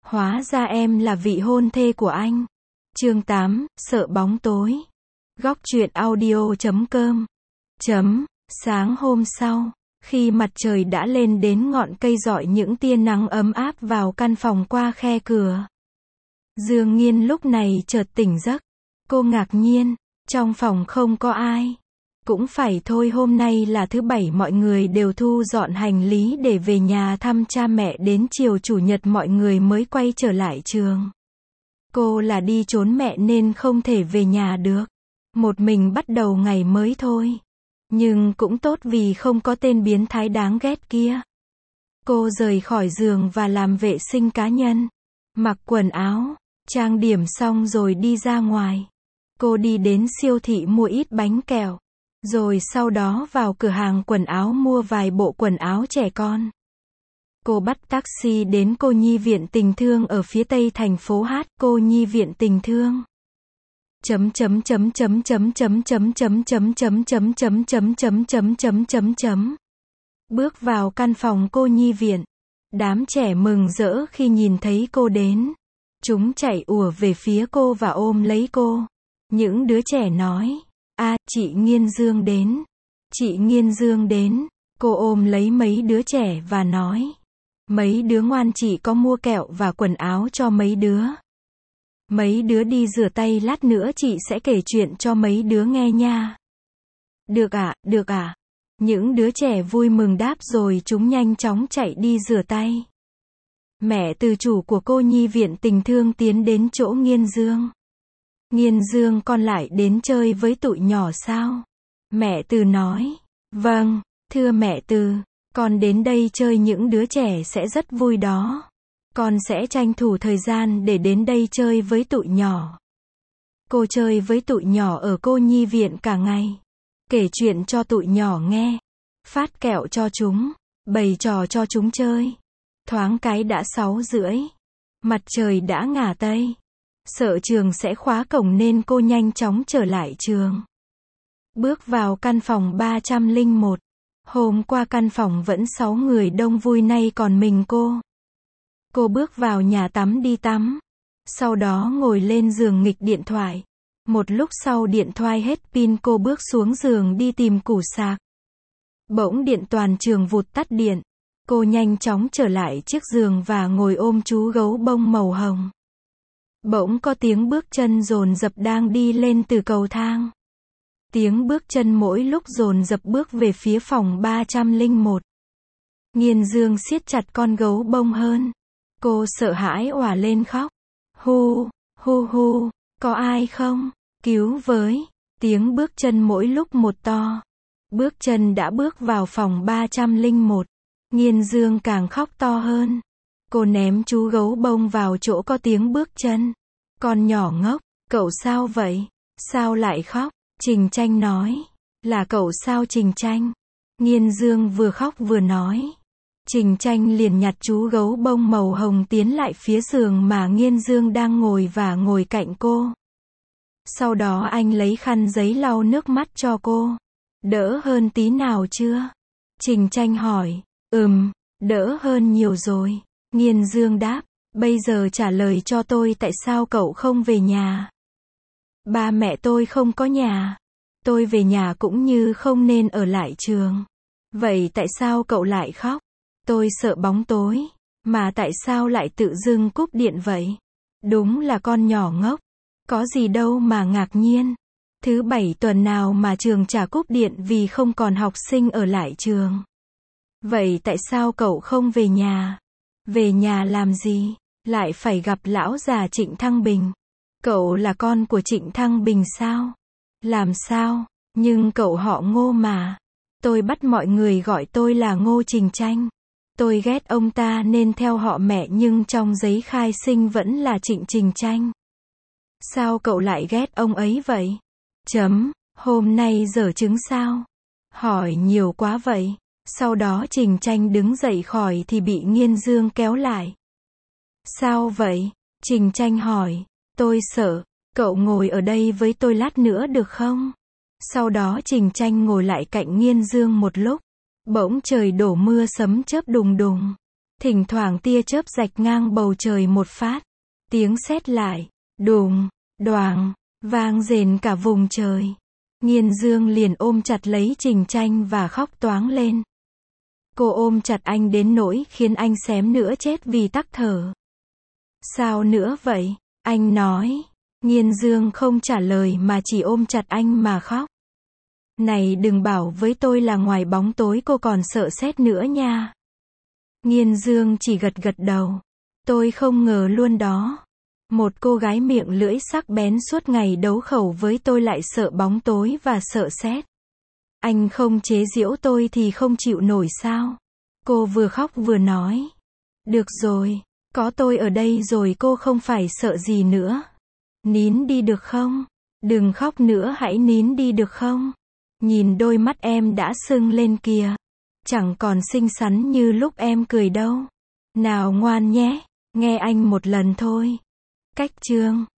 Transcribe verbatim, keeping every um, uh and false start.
Hóa ra em là vị hôn thê của anh. Chương tám, sợ bóng tối. Góc truyện audio chấm com. Chấm, sáng hôm sau, khi mặt trời đã lên đến ngọn cây rọi những tia nắng ấm áp vào căn phòng qua khe cửa. Dương Nghiên lúc này chợt tỉnh giấc. Cô ngạc nhiên, trong phòng không có ai. Cũng phải thôi, hôm nay là thứ bảy, mọi người đều thu dọn hành lý để về nhà thăm cha mẹ, đến chiều chủ nhật mọi người mới quay trở lại trường. Cô là đi trốn mẹ nên không thể về nhà được. Một mình bắt đầu ngày mới thôi. Nhưng cũng tốt vì không có tên biến thái đáng ghét kia. Cô rời khỏi giường và làm vệ sinh cá nhân. Mặc quần áo, trang điểm xong rồi đi ra ngoài. Cô đi đến siêu thị mua ít bánh kẹo. Rồi sau đó vào cửa hàng quần áo mua vài bộ quần áo trẻ con. Cô bắt taxi đến cô nhi viện tình thương ở phía tây thành phố Hát. Cô nhi viện tình thương. Chấm chấm chấm chấm chấm chấm chấm chấm chấm chấm chấm chấm chấm chấm chấm chấm chấm chấm. Bước vào căn phòng cô nhi viện. Đám trẻ mừng rỡ khi nhìn thấy cô đến. Chúng chạy ùa về phía cô và ôm lấy cô. Những đứa trẻ nói: "A, chị Nghiên Dương đến. Chị Nghiên Dương đến." Cô ôm lấy mấy đứa trẻ và nói: "Mấy đứa ngoan, chị có mua kẹo và quần áo cho mấy đứa. Mấy đứa đi rửa tay, lát nữa chị sẽ kể chuyện cho mấy đứa nghe nha." "Được ạ, được ạ." Những đứa trẻ vui mừng đáp rồi chúng nhanh chóng chạy đi rửa tay. Mẹ từ chủ của cô nhi viện tình thương tiến đến chỗ Nghiên Dương. "Nghiên Dương, con lại đến chơi với tụi nhỏ sao?" Mẹ Từ nói. "Vâng, thưa mẹ Từ, con đến đây chơi, những đứa trẻ sẽ rất vui đó. Con sẽ tranh thủ thời gian để đến đây chơi với tụi nhỏ." Cô chơi với tụi nhỏ ở cô nhi viện cả ngày. Kể chuyện cho tụi nhỏ nghe. Phát kẹo cho chúng. Bày trò cho chúng chơi. Thoáng cái đã sáu rưỡi. Mặt trời đã ngả tây. Sợ trường sẽ khóa cổng nên cô nhanh chóng trở lại trường. Bước vào căn phòng ba trăm lẻ một. Hôm qua căn phòng vẫn sáu người đông vui, nay còn mình cô. Cô bước vào nhà tắm đi tắm. Sau đó ngồi lên giường nghịch điện thoại. Một lúc sau điện thoại hết pin, cô bước xuống giường đi tìm củ sạc. Bỗng điện toàn trường vụt tắt điện. Cô nhanh chóng trở lại chiếc giường và ngồi ôm chú gấu bông màu hồng. Bỗng có tiếng bước chân dồn dập đang đi lên từ cầu thang. Tiếng bước chân mỗi lúc dồn dập bước về phía phòng ba trăm lẻ một. Nghiên Dương siết chặt con gấu bông hơn. Cô sợ hãi òa lên khóc. "Hu, hu hu, có ai không? Cứu với." Tiếng bước chân mỗi lúc một to. Bước chân đã bước vào phòng ba trăm lẻ một. Nghiên Dương càng khóc to hơn. Cô ném chú gấu bông vào chỗ có tiếng bước chân. "Con nhỏ ngốc, cậu sao vậy? Sao lại khóc?" Trình Tranh nói. "Là cậu sao Trình Tranh?" Nghiên Dương vừa khóc vừa nói. Trình Tranh liền nhặt chú gấu bông màu hồng tiến lại phía giường mà Nghiên Dương đang ngồi và ngồi cạnh cô. Sau đó anh lấy khăn giấy lau nước mắt cho cô. "Đỡ hơn tí nào chưa?" Trình Tranh hỏi. "Ừm, đỡ hơn nhiều rồi." Nghiên Dương đáp. "Bây giờ trả lời cho tôi, tại sao cậu không về nhà?" "Ba mẹ tôi không có nhà. Tôi về nhà cũng như không nên ở lại trường." "Vậy tại sao cậu lại khóc?" "Tôi sợ bóng tối." "Mà tại sao lại tự dưng cúp điện vậy?" "Đúng là con nhỏ ngốc. Có gì đâu mà ngạc nhiên. Thứ bảy tuần nào mà trường chả cúp điện vì không còn học sinh ở lại trường." "Vậy tại sao cậu không về nhà?" "Về nhà làm gì? Lại phải gặp lão già Trịnh Thăng Bình." "Cậu là con của Trịnh Thăng Bình sao?" "Làm sao? Nhưng cậu họ Ngô mà." "Tôi bắt mọi người gọi tôi là Ngô Trình Tranh. Tôi ghét ông ta nên theo họ mẹ, nhưng trong giấy khai sinh vẫn là Trịnh Trình Tranh." "Sao cậu lại ghét ông ấy vậy?" Chấm, "Hôm nay giở trứng sao?" Hỏi nhiều quá vậy. Sau đó Trình Tranh đứng dậy khỏi thì bị Nghiên Dương kéo lại. "Sao vậy?" Trình Tranh hỏi. "Tôi sợ. Cậu ngồi ở đây với tôi lát nữa được không?" Sau đó Trình Tranh ngồi lại cạnh Nghiên Dương một lúc. Bỗng trời đổ mưa, sấm chớp đùng đùng. Thỉnh thoảng tia chớp rạch ngang bầu trời một phát. Tiếng sét lại, đùng, đoàng, vang rền cả vùng trời. Nghiên Dương liền ôm chặt lấy Trình Tranh và khóc toáng lên. Cô ôm chặt anh đến nỗi khiến anh xém nữa chết vì tắc thở. Sao nữa vậy? Anh nói. Nghiên Dương không trả lời mà chỉ ôm chặt anh mà khóc. Này đừng bảo với tôi là ngoài bóng tối cô còn sợ sét nữa nha. Nghiên Dương chỉ gật gật đầu. Tôi không ngờ luôn đó. Một cô gái miệng lưỡi sắc bén suốt ngày đấu khẩu với tôi lại sợ bóng tối và sợ sét. Anh không chế giễu tôi thì không chịu nổi sao? Cô vừa khóc vừa nói. Được rồi, có tôi ở đây rồi cô không phải sợ gì nữa. Nín đi được không? Đừng khóc nữa, hãy nín đi được không? Nhìn đôi mắt em đã sưng lên kìa. Chẳng còn xinh xắn như lúc em cười đâu. Nào ngoan nhé, nghe anh một lần thôi. Cách chương